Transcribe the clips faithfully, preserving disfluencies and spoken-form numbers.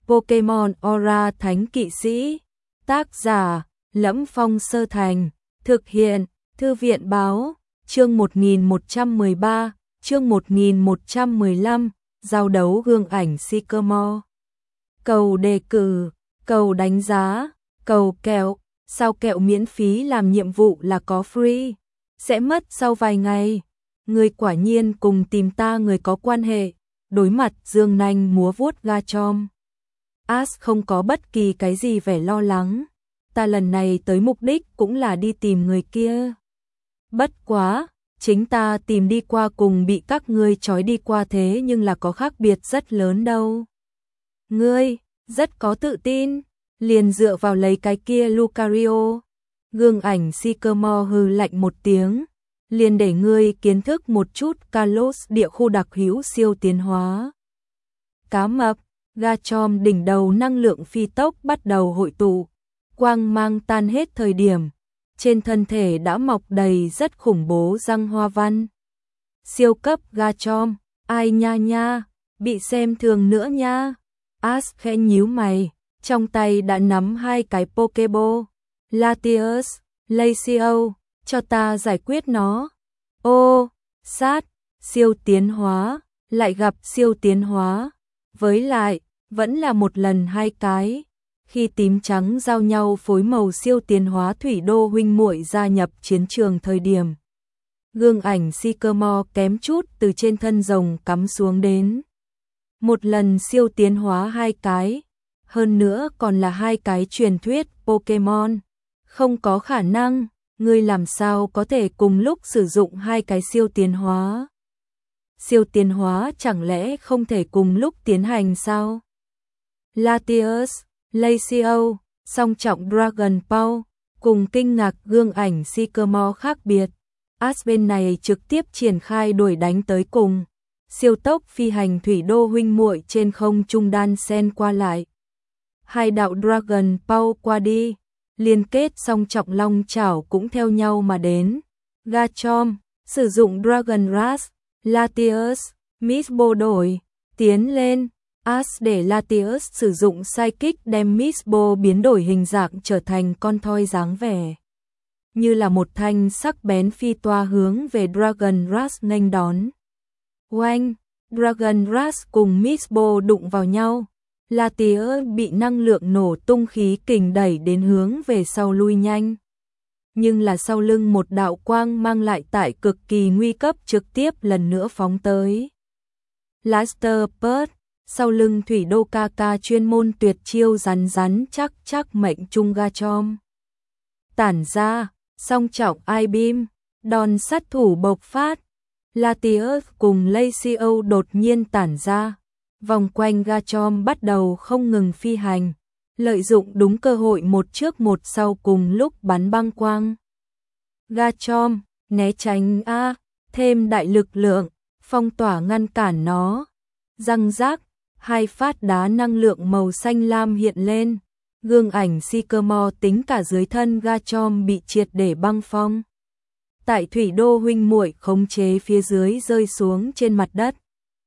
Pokemon Aura Thánh Kỵ Sĩ. Tác giả: Lẫm Phong Sơ Thành. Thực hiện: Thư viện báo. Chương một nghìn một trăm mười ba, chương một nghìn một trăm mười lăm, giao đấu gương ảnh Sycamore. Cầu đề cử, cầu đánh giá, cầu kẹo, sao kẹo miễn phí làm nhiệm vụ là có free, sẽ mất sau vài ngày. Người quả nhiên cùng tìm ta người có quan hệ, đối mặt dương nanh múa vuốt Garchomp. Ash không có bất kỳ cái gì vẻ lo lắng, ta lần này tới mục đích cũng là đi tìm người kia. Bất quá, chính ta tìm đi qua cùng bị các ngươi trói đi qua thế nhưng là có khác biệt rất lớn đâu. Ngươi, rất có tự tin, liền dựa vào lấy cái kia Lucario. Gương ảnh Sycamore hừ lạnh một tiếng, liền để ngươi kiến thức một chút Kalos địa khu đặc hữu siêu tiến hóa. Cá mập, Garchomp đỉnh đầu năng lượng phi tốc bắt đầu hội tụ, quang mang tan hết thời điểm, trên thân thể đã mọc đầy rất khủng bố răng hoa văn. Siêu cấp Garchomp, ai nha nha, bị xem thường nữa nha. Ash khẽ nhíu mày, trong tay đã nắm hai cái Pokeball. Latios, Lacio, cho ta giải quyết nó. Ô, sát, siêu tiến hóa, lại gặp siêu tiến hóa. Với lại, vẫn là một lần hai cái. Khi tím trắng giao nhau phối màu siêu tiến hóa thủy đô huynh muội gia nhập chiến trường thời điểm. Gương ảnh Sycamore kém chút từ trên thân rồng cắm xuống đến. Một lần siêu tiến hóa hai cái, hơn nữa còn là hai cái truyền thuyết Pokemon. Không có khả năng, ngươi làm sao có thể cùng lúc sử dụng hai cái siêu tiến hóa? Siêu tiến hóa chẳng lẽ không thể cùng lúc tiến hành sao? Latios, Lacio, song trọng Dragon Ball, cùng kinh ngạc gương ảnh Sycamore khác biệt. Ash bên này trực tiếp triển khai đuổi đánh tới cùng. Siêu tốc phi hành thủy đô huynh muội trên không trung đan sen qua lại. Hai đạo Dragon Ball qua đi, liên kết song trọng long chảo cũng theo nhau mà đến. Garchomp sử dụng Dragon Rush, Latios, Miss Bo đổi, tiến lên. Ash để Latios sử dụng Psychic đem Miss Bo biến đổi hình dạng trở thành con thoi dáng vẻ. Như là một thanh sắc bén phi toa hướng về Dragon Rush nghênh đón. Oanh, Dragon Rush cùng Miss Bo đụng vào nhau. Latios bị năng lượng nổ tung khí kình đẩy đến hướng về sau lui nhanh. Nhưng là sau lưng một đạo quang mang lại tại cực kỳ nguy cấp trực tiếp lần nữa phóng tới. Blaster Burst, sau lưng thủy đô ca ca chuyên môn tuyệt chiêu rắn rắn chắc chắc mệnh trung Garchomp. Tản ra, song trọng I-beam, đòn sát thủ bộc phát. Latios cùng Lacio đột nhiên tản ra, vòng quanh Garchomp bắt đầu không ngừng phi hành, lợi dụng đúng cơ hội một trước một sau cùng lúc bắn băng quang. Garchomp, né tránh a, thêm đại lực lượng, phong tỏa ngăn cản nó. Răng rác, hai phát đá năng lượng màu xanh lam hiện lên, gương ảnh Sycamore tính cả dưới thân Garchomp bị triệt để băng phong. Tại thủy đô huynh muội khống chế phía dưới rơi xuống trên mặt đất.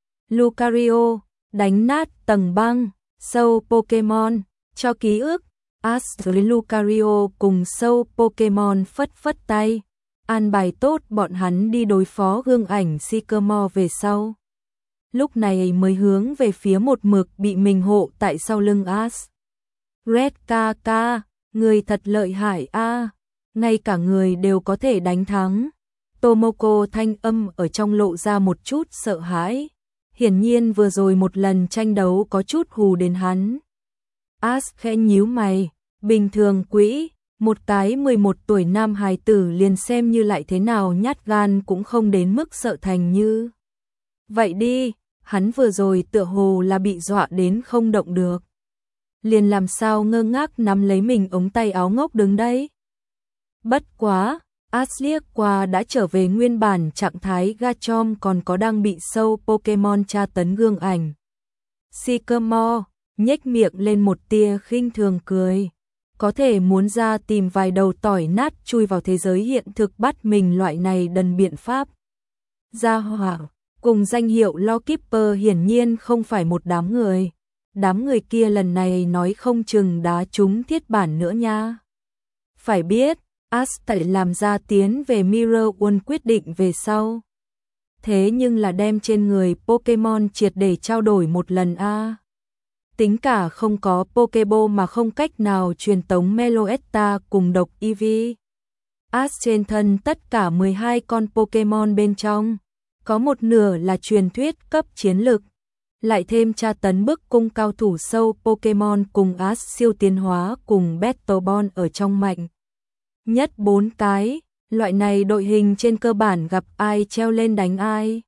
Lucario, đánh nát tầng băng, sâu Pokemon, cho ký ức. Ash với Lucario cùng sâu Pokemon phất phất tay, an bài tốt bọn hắn đi đối phó gương ảnh Sycamore về sau. Lúc này mới hướng về phía một mực bị mình hộ tại sau lưng Ash. Red ca ca, người thật lợi hại a, ngay cả người đều có thể đánh thắng. Tomoko thanh âm ở trong lộ ra một chút sợ hãi. Hiển nhiên vừa rồi một lần tranh đấu có chút hù đến hắn. Ash khẽ nhíu mày, bình thường quỹ, một cái mười một tuổi nam hài tử liền xem như lại thế nào nhát gan cũng không đến mức sợ thành như. Vậy đi, hắn vừa rồi tựa hồ là bị dọa đến không động được. Liền làm sao ngơ ngác nắm lấy mình ống tay áo ngốc đứng đấy. Bất quá, Ash liếc qua đã trở về nguyên bản trạng thái Garchomp còn có đang bị sâu Pokemon tra tấn gương ảnh. Sycamore, nhếch miệng lên một tia khinh thường cười. Có thể muốn ra tìm vài đầu tỏi nát chui vào thế giới hiện thực bắt mình loại này đần biện pháp. Gia hỏa, cùng danh hiệu Lawkeeper hiển nhiên không phải một đám người. đám người kia lần này nói không chừng đá trúng thiết bản nữa nha. Phải biết, Ash tại làm ra tiến về Mirror World quyết định về sau. Thế nhưng là đem trên người Pokemon triệt để trao đổi một lần a. À. Tính cả không có Pokeball mà không cách nào truyền tống Meloetta cùng độc Eevee. Ash trên thân tất cả mười hai con Pokemon bên trong, có một nửa là truyền thuyết cấp chiến lực, lại thêm tra tấn bức cung cao thủ sâu Pokemon cùng Ash siêu tiến hóa cùng Battle Ball ở trong mạnh. Nhất bốn cái, loại này đội hình trên cơ bản gặp ai treo lên đánh ai.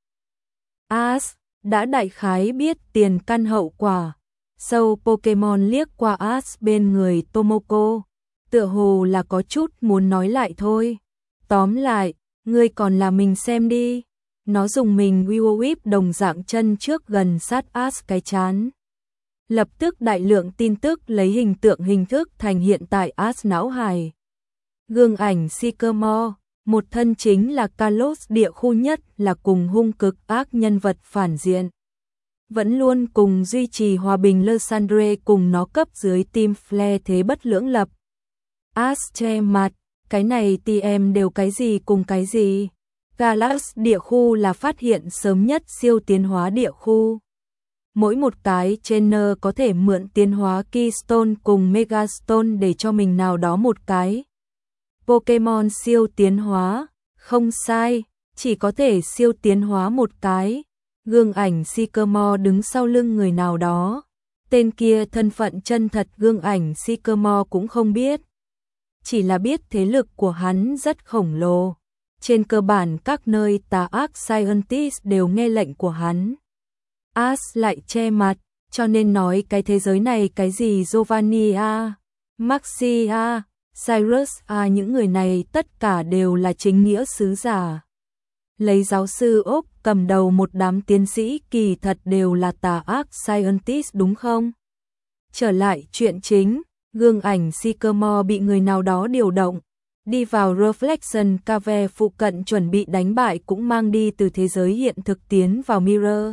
Ash đã đại khái biết tiền căn hậu quả. Sâu Pokemon liếc qua Ash bên người Tomoko, tựa hồ là có chút muốn nói lại thôi. Tóm lại, ngươi còn là mình xem đi. Nó dùng mình Will Whip đồng dạng chân trước gần sát Ash cái chán. Lập tức đại lượng tin tức lấy hình tượng hình thức thành hiện tại Ash não hài. Gương ảnh Sycamore, một thân chính là Kalos địa khu nhất là cùng hung cực ác nhân vật phản diện. Vẫn luôn cùng duy trì hòa bình Lysandre cùng nó cấp dưới Team Flare thế bất lưỡng lập. Ash che mặt, cái này tì em đều cái gì cùng cái gì. Galax địa khu là phát hiện sớm nhất siêu tiến hóa địa khu. Mỗi một cái trainer có thể mượn tiến hóa Keystone cùng Megastone để cho mình nào đó một cái Pokemon siêu tiến hóa, không sai, chỉ có thể siêu tiến hóa một cái. Gương ảnh Sycamore đứng sau lưng người nào đó. Tên kia thân phận chân thật gương ảnh Sycamore cũng không biết. Chỉ là biết thế lực của hắn rất khổng lồ. Trên cơ bản các nơi tà ác scientist đều nghe lệnh của hắn. Ash lại che mặt, cho nên nói cái thế giới này cái gì Giovanni a, Maxi a, Cyrus a, những người này tất cả đều là chính nghĩa sứ giả. Lấy giáo sư Úc cầm đầu một đám tiến sĩ kỳ thật đều là tà ác scientist đúng không? Trở lại chuyện chính, gương ảnh Sycamore bị người nào đó điều động, đi vào Reflection Cave phụ cận chuẩn bị đánh bại cũng mang đi từ thế giới hiện thực tiến vào Mirror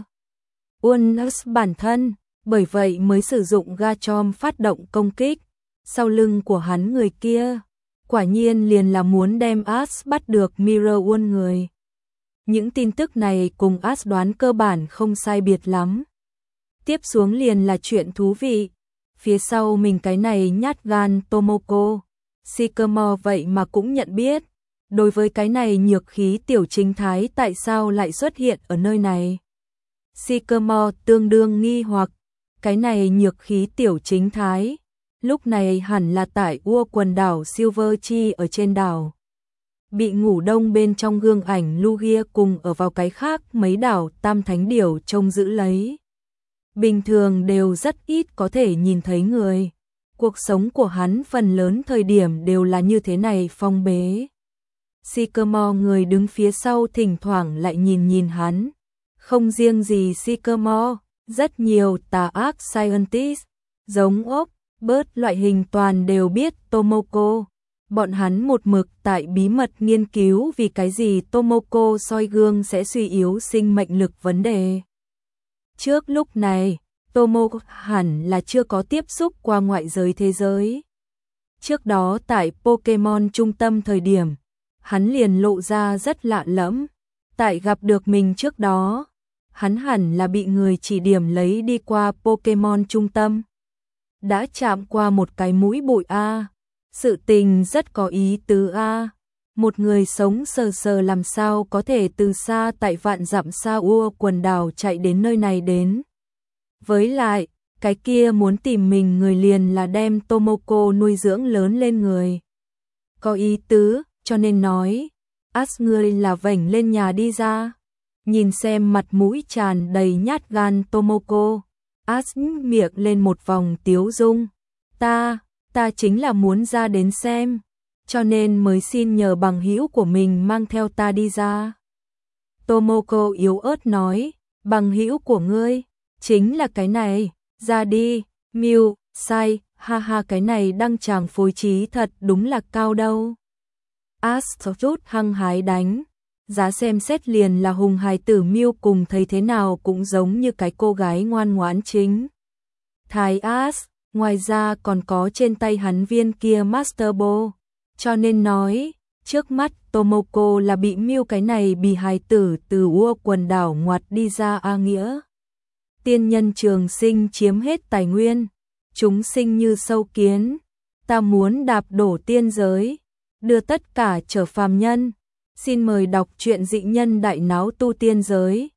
World bản thân, bởi vậy mới sử dụng Garchomp phát động công kích. Sau lưng của hắn người kia, quả nhiên liền là muốn đem Ash bắt được Mirror World người. Những tin tức này cùng Ash đoán cơ bản không sai biệt lắm. Tiếp xuống liền là chuyện thú vị. Phía sau mình cái này nhát gan Tomoko, Sycamore vậy mà cũng nhận biết. Đối với cái này nhược khí tiểu chính thái tại sao lại xuất hiện ở nơi này. Sycamore tương đương nghi hoặc, cái này nhược khí tiểu chính thái, lúc này hẳn là tại ua quần đảo Silver Chi ở trên đảo. Bị ngủ đông bên trong gương ảnh Lugia cùng ở vào cái khác mấy đảo Tam Thánh Điểu trông giữ lấy. Bình thường đều rất ít có thể nhìn thấy người. Cuộc sống của hắn phần lớn thời điểm đều là như thế này phong bế. Sycamore người đứng phía sau thỉnh thoảng lại nhìn nhìn hắn. Không riêng gì Sycamore, rất nhiều tà ác scientist, giống ốc, bớt loại hình toàn đều biết Tomoko. Bọn hắn một mực tại bí mật nghiên cứu vì cái gì Tomoko soi gương sẽ suy yếu sinh mệnh lực vấn đề. Trước lúc này, Tomoko hẳn là chưa có tiếp xúc qua ngoại giới thế giới. Trước đó tại Pokemon trung tâm thời điểm, hắn liền lộ ra rất lạ lẫm. Tại gặp được mình trước đó, hắn hẳn là bị người chỉ điểm lấy đi qua Pokemon trung tâm. Đã chạm qua một cái mũi bụi A. Sự tình rất có ý tứ A. Một người sống sờ sờ làm sao có thể từ xa tại vạn dặm xa ua quần đảo chạy đến nơi này đến. Với lại, cái kia muốn tìm mình người liền là đem Tomoko nuôi dưỡng lớn lên người. Có ý tứ, cho nên nói, Ash ngươi là vảnh lên nhà đi ra. Nhìn xem mặt mũi tràn đầy nhát gan Tomoko, Ash miệng lên một vòng tiếu dung. Ta, ta chính là muốn ra đến xem, cho nên mới xin nhờ bằng hữu của mình mang theo ta đi ra. Tomoko yếu ớt nói, bằng hữu của ngươi, chính là cái này, ra đi, Mew, sai, ha ha cái này đăng tràng phối trí thật đúng là cao đâu. Ash rút hăng hái đánh, giá xem xét liền là hùng hài tử Mew cùng thấy thế nào cũng giống như cái cô gái ngoan ngoãn chính. Thái As, ngoài ra còn có trên tay hắn viên kia Master Ball, cho nên nói, trước mắt Tomoko là bị mưu cái này bị hài tử từ Ua quần đảo ngoặt đi ra a nghĩa. Tiên nhân trường sinh chiếm hết tài nguyên, chúng sinh như sâu kiến, ta muốn đạp đổ tiên giới, đưa tất cả trở phàm nhân. Xin mời đọc truyện Dị Nhân Đại Náo Tu Tiên Giới.